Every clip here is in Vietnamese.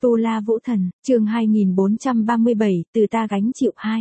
Tu La Vũ Thần, chương 2437, từ ta gánh chịu 2.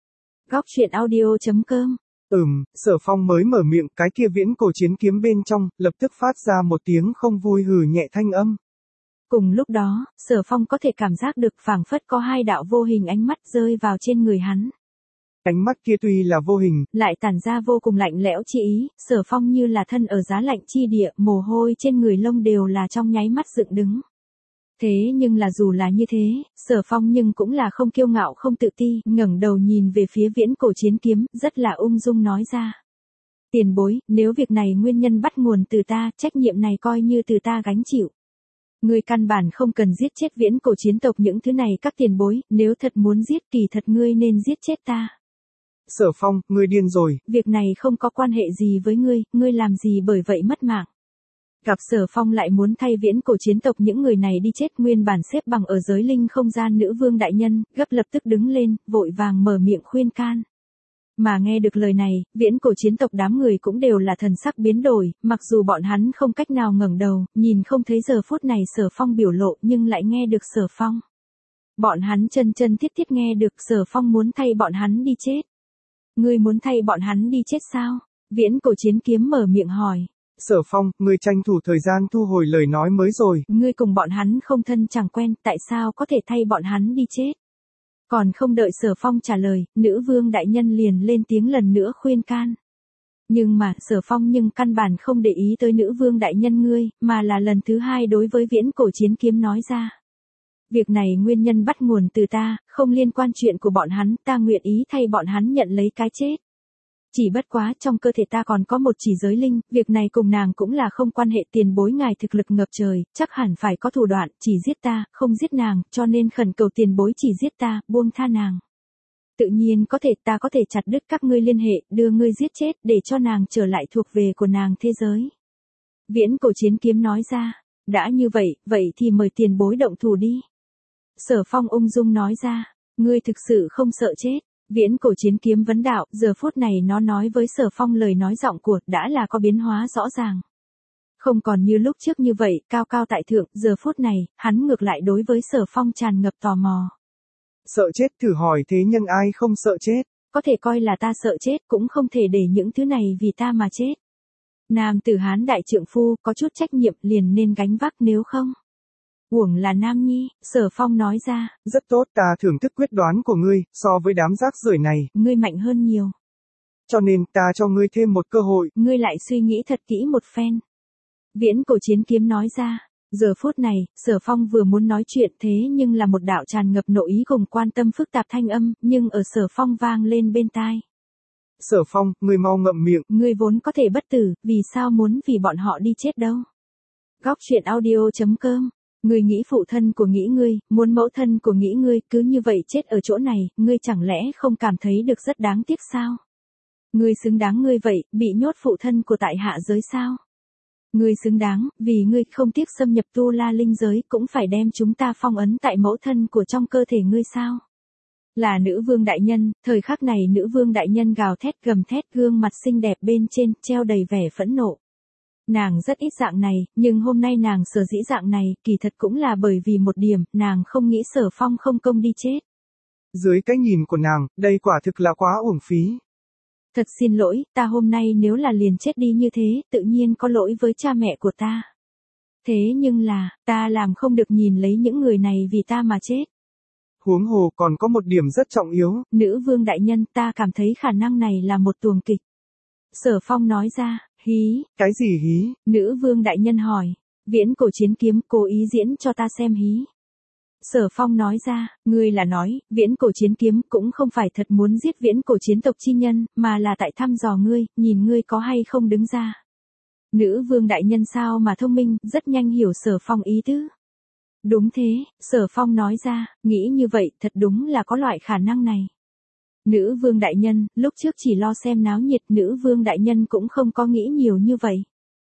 Góc truyện audio.com. Sở Phong mới mở miệng, cái kia viễn cổ chiến kiếm bên trong, lập tức phát ra một tiếng không vui hừ nhẹ thanh âm. Cùng lúc đó, Sở Phong có thể cảm giác được phảng phất có hai đạo vô hình ánh mắt rơi vào trên người hắn. Ánh mắt kia tuy là vô hình, lại tản ra vô cùng lạnh lẽo chi ý, Sở Phong như là thân ở giá lạnh chi địa, mồ hôi trên người lông đều là trong nháy mắt dựng đứng. Thế nhưng là dù là như thế, Sở Phong nhưng cũng là không kiêu ngạo không tự ti, ngẩng đầu nhìn về phía viễn cổ chiến kiếm, rất là ung dung nói ra. Tiền bối, nếu việc này nguyên nhân bắt nguồn từ ta, trách nhiệm này coi như từ ta gánh chịu. Ngươi căn bản không cần giết chết viễn cổ chiến tộc những thứ này các tiền bối, nếu thật muốn giết kỳ thật ngươi nên giết chết ta. Sở Phong, ngươi điên rồi. Việc này không có quan hệ gì với ngươi làm gì bởi vậy mất mạng. Gặp Sở Phong lại muốn thay viễn cổ chiến tộc những người này đi chết, nguyên bản xếp bằng ở giới linh không gian nữ vương đại nhân, gấp lập tức đứng lên, vội vàng mở miệng khuyên can. Mà nghe được lời này, viễn cổ chiến tộc đám người cũng đều là thần sắc biến đổi, mặc dù bọn hắn không cách nào ngẩng đầu, nhìn không thấy giờ phút này Sở Phong biểu lộ nhưng lại nghe được Sở Phong. Bọn hắn chân thiết nghe được Sở Phong muốn thay bọn hắn đi chết. Ngươi muốn thay bọn hắn đi chết sao? Viễn cổ chiến kiếm mở miệng hỏi. Sở Phong, ngươi tranh thủ thời gian thu hồi lời nói mới rồi. Ngươi cùng bọn hắn không thân chẳng quen, tại sao có thể thay bọn hắn đi chết? Còn không đợi Sở Phong trả lời, nữ vương đại nhân liền lên tiếng lần nữa khuyên can. Nhưng mà, Sở Phong nhưng căn bản không để ý tới nữ vương đại nhân ngươi, mà là lần thứ hai đối với viễn cổ chiến kiếm nói ra. Việc này nguyên nhân bắt nguồn từ ta, không liên quan chuyện của bọn hắn, ta nguyện ý thay bọn hắn nhận lấy cái chết. Chỉ bất quá trong cơ thể ta còn có một chỉ giới linh, việc này cùng nàng cũng là không quan hệ, tiền bối ngài thực lực ngập trời, chắc hẳn phải có thủ đoạn, chỉ giết ta, không giết nàng, cho nên khẩn cầu tiền bối chỉ giết ta, buông tha nàng. Tự nhiên có thể, ta có thể chặt đứt các ngươi liên hệ, đưa ngươi giết chết, để cho nàng trở lại thuộc về của nàng thế giới. Viễn cổ chiến kiếm nói ra, đã như vậy thì mời tiền bối động thủ đi. Sở Phong ung dung nói ra, ngươi thực sự không sợ chết. Viễn cổ chiến kiếm vấn đạo, giờ phút này nó nói với Sở Phong lời nói giọng của, đã là có biến hóa rõ ràng. Không còn như lúc trước như vậy, cao cao tại thượng, giờ phút này, hắn ngược lại đối với Sở Phong tràn ngập tò mò. Sợ chết thử hỏi thế nhân ai không sợ chết? Có thể coi là ta sợ chết, cũng không thể để những thứ này vì ta mà chết. Nam tử Hán đại trượng phu, có chút trách nhiệm liền nên gánh vác nếu không. Uổng là nam nhi, Sở Phong nói ra. Rất tốt, ta thưởng thức quyết đoán của ngươi, so với đám rác rưởi này. Ngươi mạnh hơn nhiều. Cho nên ta cho ngươi thêm một cơ hội. Ngươi lại suy nghĩ thật kỹ một phen. Viễn cổ chiến kiếm nói ra. Giờ phút này, Sở Phong vừa muốn nói chuyện thế nhưng là một đạo tràn ngập nội ý cùng quan tâm phức tạp thanh âm, nhưng ở Sở Phong vang lên bên tai. Sở Phong, ngươi mau ngậm miệng. Ngươi vốn có thể bất tử, vì sao muốn vì bọn họ đi chết đâu? Góc truyện audio.com. Ngươi nghĩ phụ thân của nghĩ ngươi, muốn mẫu thân của nghĩ ngươi, cứ như vậy chết ở chỗ này, ngươi chẳng lẽ không cảm thấy được rất đáng tiếc sao? Ngươi xứng đáng ngươi vậy, bị nhốt phụ thân của tại hạ giới sao? Ngươi xứng đáng, vì ngươi không tiếc xâm nhập Tu La linh giới, cũng phải đem chúng ta phong ấn tại mẫu thân của trong cơ thể ngươi sao? Là nữ vương đại nhân, thời khắc này nữ vương đại nhân gào thét gầm thét, gương mặt xinh đẹp bên trên, treo đầy vẻ phẫn nộ. Nàng rất ít dạng này, nhưng hôm nay nàng sở dĩ dạng này, kỳ thật cũng là bởi vì một điểm, nàng không nghĩ Sở Phong không công đi chết. Dưới cái nhìn của nàng, đây quả thực là quá uổng phí. Thật xin lỗi, ta hôm nay nếu là liền chết đi như thế, tự nhiên có lỗi với cha mẹ của ta. Thế nhưng là, ta làm không được nhìn lấy những người này vì ta mà chết. Huống hồ còn có một điểm rất trọng yếu. Nữ vương đại nhân, ta cảm thấy khả năng này là một tuồng kịch. Sở Phong nói ra. Hí. Cái gì hí? Nữ vương đại nhân hỏi. Viễn cổ chiến kiếm cố ý diễn cho ta xem hí. Sở Phong nói ra, ngươi là nói, viễn cổ chiến kiếm cũng không phải thật muốn giết viễn cổ chiến tộc chi nhân, mà là tại thăm dò ngươi, nhìn ngươi có hay không đứng ra. Nữ vương đại nhân sao mà thông minh, rất nhanh hiểu Sở Phong ý tứ. Đúng thế, Sở Phong nói ra, nghĩ như vậy thật đúng là có loại khả năng này. Nữ vương đại nhân, lúc trước chỉ lo xem náo nhiệt, nữ vương đại nhân cũng không có nghĩ nhiều như vậy.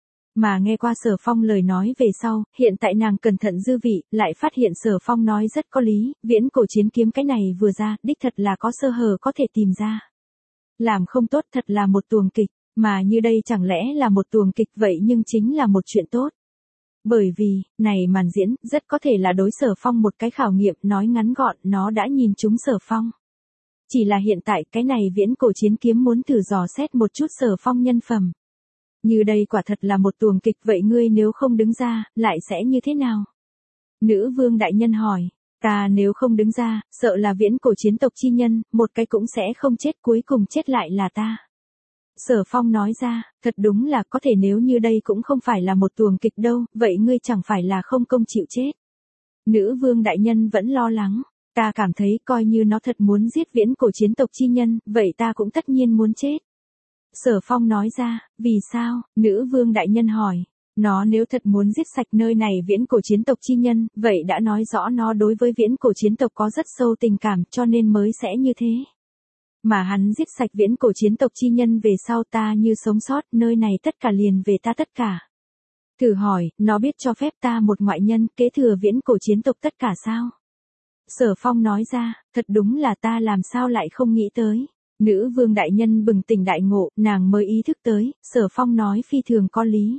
Mà nghe qua Sở Phong lời nói về sau, hiện tại nàng cẩn thận dư vị, lại phát hiện Sở Phong nói rất có lý, viễn cổ chiến kiếm cái này vừa ra, đích thật là có sơ hở có thể tìm ra. Làm không tốt thật là một tuồng kịch, mà như đây chẳng lẽ là một tuồng kịch vậy nhưng chính là một chuyện tốt. Bởi vì, này màn diễn, rất có thể là đối Sở Phong một cái khảo nghiệm, nói ngắn gọn, nó đã nhìn trúng Sở Phong. Chỉ là hiện tại cái này viễn cổ chiến kiếm muốn thử dò xét một chút Sở Phong nhân phẩm. Như đây quả thật là một tuồng kịch, vậy ngươi nếu không đứng ra, lại sẽ như thế nào? Nữ vương đại nhân hỏi, ta nếu không đứng ra, sợ là viễn cổ chiến tộc chi nhân, một cái cũng sẽ không chết, cuối cùng chết lại là ta. Sở Phong nói ra, thật đúng là có thể, nếu như đây cũng không phải là một tuồng kịch đâu, vậy ngươi chẳng phải là không công chịu chết. Nữ vương đại nhân vẫn lo lắng, ta cảm thấy coi như nó thật muốn giết viễn cổ chiến tộc chi nhân, vậy ta cũng tất nhiên muốn chết. Sở Phong nói ra, vì sao? Nữ vương đại nhân hỏi, nó nếu thật muốn giết sạch nơi này viễn cổ chiến tộc chi nhân, vậy đã nói rõ nó đối với viễn cổ chiến tộc có rất sâu tình cảm, cho nên mới sẽ như thế. Mà hắn giết sạch viễn cổ chiến tộc chi nhân về sau, ta như sống sót, nơi này tất cả liền về ta tất cả. Thử hỏi, nó biết cho phép ta một ngoại nhân kế thừa viễn cổ chiến tộc tất cả sao? Sở Phong nói ra, thật đúng là ta làm sao lại không nghĩ tới. Nữ vương đại nhân bừng tỉnh đại ngộ, nàng mới ý thức tới, Sở Phong nói phi thường có lý.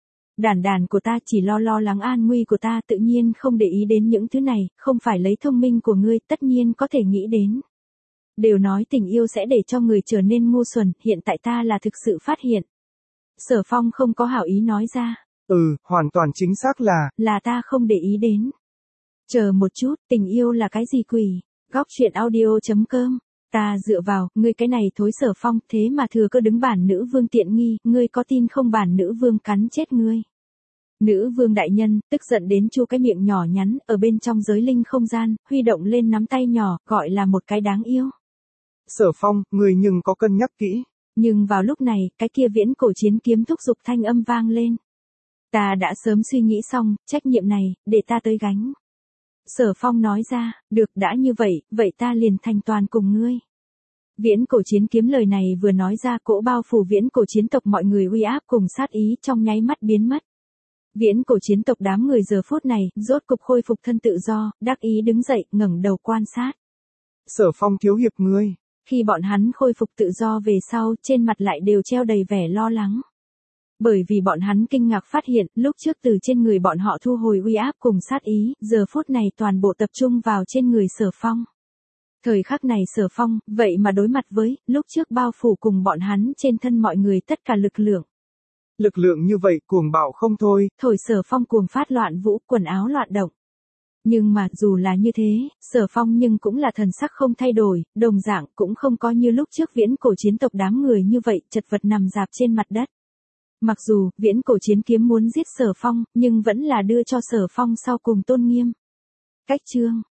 Đàn của ta chỉ lo lắng an nguy của ta, tự nhiên không để ý đến những thứ này, không phải lấy thông minh của ngươi, tất nhiên có thể nghĩ đến. Đều nói tình yêu sẽ để cho người trở nên ngu xuẩn, hiện tại ta là thực sự phát hiện. Sở Phong không có hảo ý nói ra. Hoàn toàn chính xác là ta không để ý đến. Chờ một chút, tình yêu là cái gì quỷ? Góc truyện audio.com. Ta dựa vào, ngươi cái này thối Sở Phong, thế mà thừa cơ đứng bản nữ vương tiện nghi, ngươi có tin không bản nữ vương cắn chết ngươi. Nữ vương đại nhân, tức giận đến chu cái miệng nhỏ nhắn, ở bên trong giới linh không gian, huy động lên nắm tay nhỏ, gọi là một cái đáng yêu. Sở Phong, ngươi nhưng có cân nhắc kỹ. Nhưng vào lúc này, cái kia viễn cổ chiến kiếm thúc giục thanh âm vang lên. Ta đã sớm suy nghĩ xong, trách nhiệm này, để ta tới gánh. Sở Phong nói ra, được đã như vậy, vậy ta liền thành toàn cùng ngươi. Viễn cổ chiến kiếm lời này vừa nói ra, cỗ bao phủ viễn cổ chiến tộc mọi người uy áp cùng sát ý trong nháy mắt biến mất. Viễn cổ chiến tộc đám người giờ phút này, rốt cục khôi phục thân tự do, đắc ý đứng dậy, ngẩng đầu quan sát. Sở Phong thiếu hiệp ngươi. Khi bọn hắn khôi phục tự do về sau, trên mặt lại đều treo đầy vẻ lo lắng. Bởi vì bọn hắn kinh ngạc phát hiện, lúc trước từ trên người bọn họ thu hồi uy áp cùng sát ý, giờ phút này toàn bộ tập trung vào trên người Sở Phong. Thời khắc này Sở Phong, vậy mà đối mặt với, lúc trước bao phủ cùng bọn hắn trên thân mọi người tất cả lực lượng. Lực lượng như vậy cuồng bạo không thôi. Thổi Sở Phong cuồng phát loạn vũ, quần áo loạn động. Nhưng mà, dù là như thế, Sở Phong nhưng cũng là thần sắc không thay đổi, đồng dạng cũng không có như lúc trước viễn cổ chiến tộc đám người như vậy, chật vật nằm dạp trên mặt đất. Mặc dù, viễn cổ chiến kiếm muốn giết Sở Phong, nhưng vẫn là đưa cho Sở Phong sau cùng tôn nghiêm. Cách chương